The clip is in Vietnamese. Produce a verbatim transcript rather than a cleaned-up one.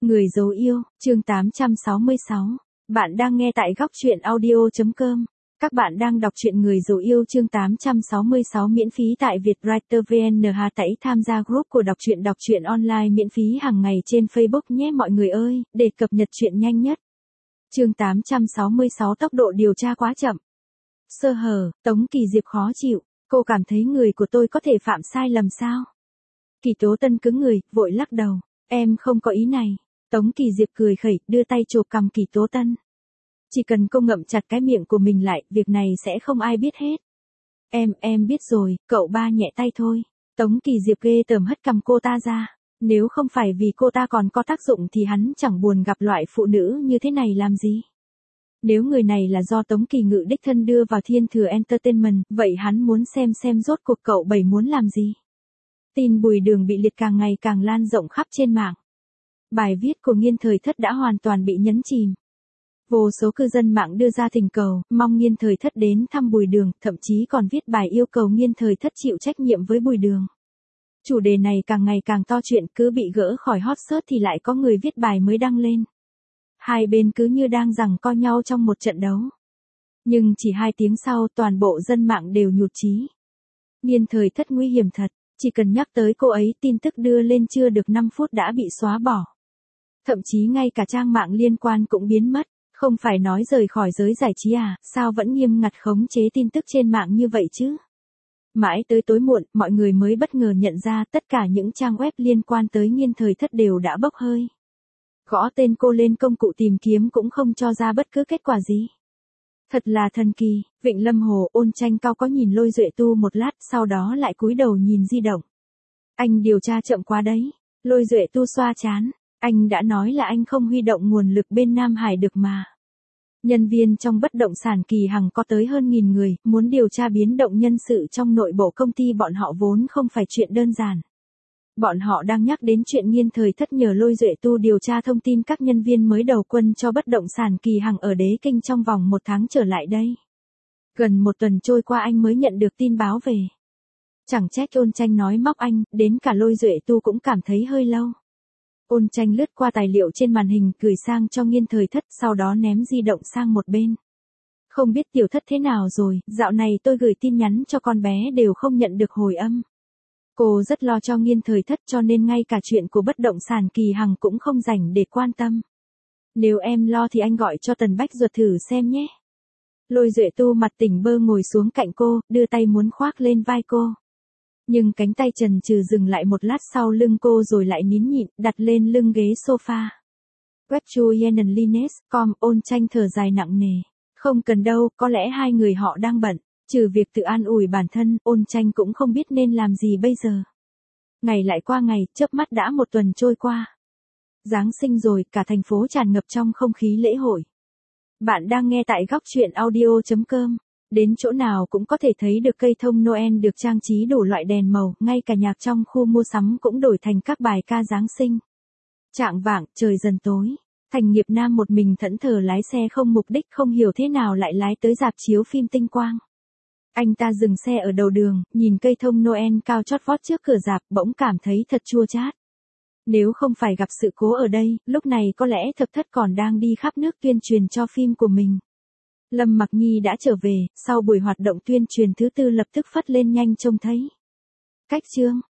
Người dấu yêu, chương tám trăm sáu mươi sáu. Bạn đang nghe tại góc truyện audio chấm com. Các bạn đang đọc truyện Người dấu yêu chương tám trăm sáu mươi sáu miễn phí tại Vietwriter vê en. Hãy tham gia group của đọc truyện đọc truyện online miễn phí hàng ngày trên Facebook nhé mọi người ơi, để cập nhật truyện nhanh nhất. Chương tám trăm sáu mươi sáu tốc độ điều tra quá chậm. Sơ hở, Tống Kỳ Diệp khó chịu, cô cảm thấy người của tôi có thể phạm sai lầm sao? Kỳ Tố Tân cứng người, vội lắc đầu, em không có ý này. Tống Kỳ Diệp cười khẩy, đưa tay chộp cằm Kỳ Tố Tân. Chỉ cần cô ngậm chặt cái miệng của mình lại, việc này sẽ không ai biết hết. Em, em biết rồi, cậu ba nhẹ tay thôi. Tống Kỳ Diệp ghê tởm hất cằm cô ta ra. Nếu không phải vì cô ta còn có tác dụng thì hắn chẳng buồn gặp loại phụ nữ như thế này làm gì. Nếu người này là do Tống Kỳ Ngự đích thân đưa vào Thiên Thừa Entertainment, vậy hắn muốn xem xem rốt cuộc cậu bảy muốn làm gì. Tin Bùi Đường bị liệt càng ngày càng lan rộng khắp trên mạng. Bài viết của Nghiên Thời Thất đã hoàn toàn bị nhấn chìm. Vô số cư dân mạng đưa ra thỉnh cầu, mong Nghiên Thời Thất đến thăm Bùi Đường, thậm chí còn viết bài yêu cầu Nghiên Thời Thất chịu trách nhiệm với Bùi Đường. Chủ đề này càng ngày càng to chuyện, cứ bị gỡ khỏi hot search thì lại có người viết bài mới đăng lên. Hai bên cứ như đang giằng co nhau trong một trận đấu. Nhưng chỉ hai tiếng sau toàn bộ dân mạng đều nhụt chí. Nghiên Thời Thất nguy hiểm thật, chỉ cần nhắc tới cô ấy tin tức đưa lên chưa được năm phút đã bị xóa bỏ. Thậm chí ngay cả trang mạng liên quan cũng biến mất, không phải nói rời khỏi giới giải trí à, sao vẫn nghiêm ngặt khống chế tin tức trên mạng như vậy chứ? Mãi tới tối muộn, mọi người mới bất ngờ nhận ra tất cả những trang web liên quan tới Nghiên Thời Thất đều đã bốc hơi. Gõ tên cô lên công cụ tìm kiếm cũng không cho ra bất cứ kết quả gì. Thật là thần kỳ. Vịnh Lâm Hồ, Ôn Tranh Cao có nhìn Lôi Duệ Tu một lát, sau đó lại cúi đầu nhìn di động. Anh điều tra chậm quá đấy. Lôi Duệ Tu xoa chán. Anh đã nói là anh không huy động nguồn lực bên Nam Hải được mà. Nhân viên trong bất động sản Kỳ Hằng có tới hơn nghìn người, muốn điều tra biến động nhân sự trong nội bộ công ty bọn họ vốn không phải chuyện đơn giản. Bọn họ đang nhắc đến chuyện Nghiên Thời Thất nhờ Lôi Duệ Tu điều tra thông tin các nhân viên mới đầu quân cho bất động sản Kỳ Hằng ở Đế Kinh trong vòng một tháng trở lại đây. Gần một tuần trôi qua anh mới nhận được tin báo về. Chẳng trách Ôn Tranh nói móc anh, đến cả Lôi Duệ Tu cũng cảm thấy hơi lâu. Ôn Tranh lướt qua tài liệu trên màn hình gửi sang cho Nghiên Thời Thất, sau đó ném di động sang một bên. Không biết Tiểu Thất thế nào rồi, dạo này tôi gửi tin nhắn cho con bé đều không nhận được hồi âm. Cô rất lo cho Nghiên Thời Thất cho nên ngay cả chuyện của bất động sản Kỳ Hằng cũng không rảnh để quan tâm. Nếu em lo thì anh gọi cho Tần Bách Duật thử xem nhé. Lôi Duệ Tu mặt tỉnh bơ ngồi xuống cạnh cô, đưa tay muốn khoác lên vai cô. Nhưng cánh tay chần chừ dừng lại một lát sau lưng cô rồi lại nín nhịn, đặt lên lưng ghế sofa. Webjuyenenlines chấm com, Ôn Tranh thở dài nặng nề. Không cần đâu, có lẽ hai người họ đang bận. Trừ việc tự an ủi bản thân, Ôn Tranh cũng không biết nên làm gì bây giờ. Ngày lại qua ngày, chớp mắt đã một tuần trôi qua. Giáng sinh rồi, cả thành phố tràn ngập trong không khí lễ hội. Bạn đang nghe tại góc truyện audio chấm com. Đến chỗ nào cũng có thể thấy được cây thông Noel được trang trí đủ loại đèn màu, ngay cả nhạc trong khu mua sắm cũng đổi thành các bài ca Giáng sinh. Chạng vạng, trời dần tối. Thành Nghiệp Nam một mình thẫn thờ lái xe không mục đích, không hiểu thế nào lại lái tới rạp chiếu phim Tinh Quang. Anh ta dừng xe ở đầu đường, nhìn cây thông Noel cao chót vót trước cửa rạp, bỗng cảm thấy thật chua chát. Nếu không phải gặp sự cố ở đây, lúc này có lẽ Thập Thất còn đang đi khắp nước tuyên truyền cho phim của mình. Lâm Mặc Nhi đã trở về, sau buổi hoạt động tuyên truyền thứ tư lập tức phất lên nhanh trông thấy. Cách chương,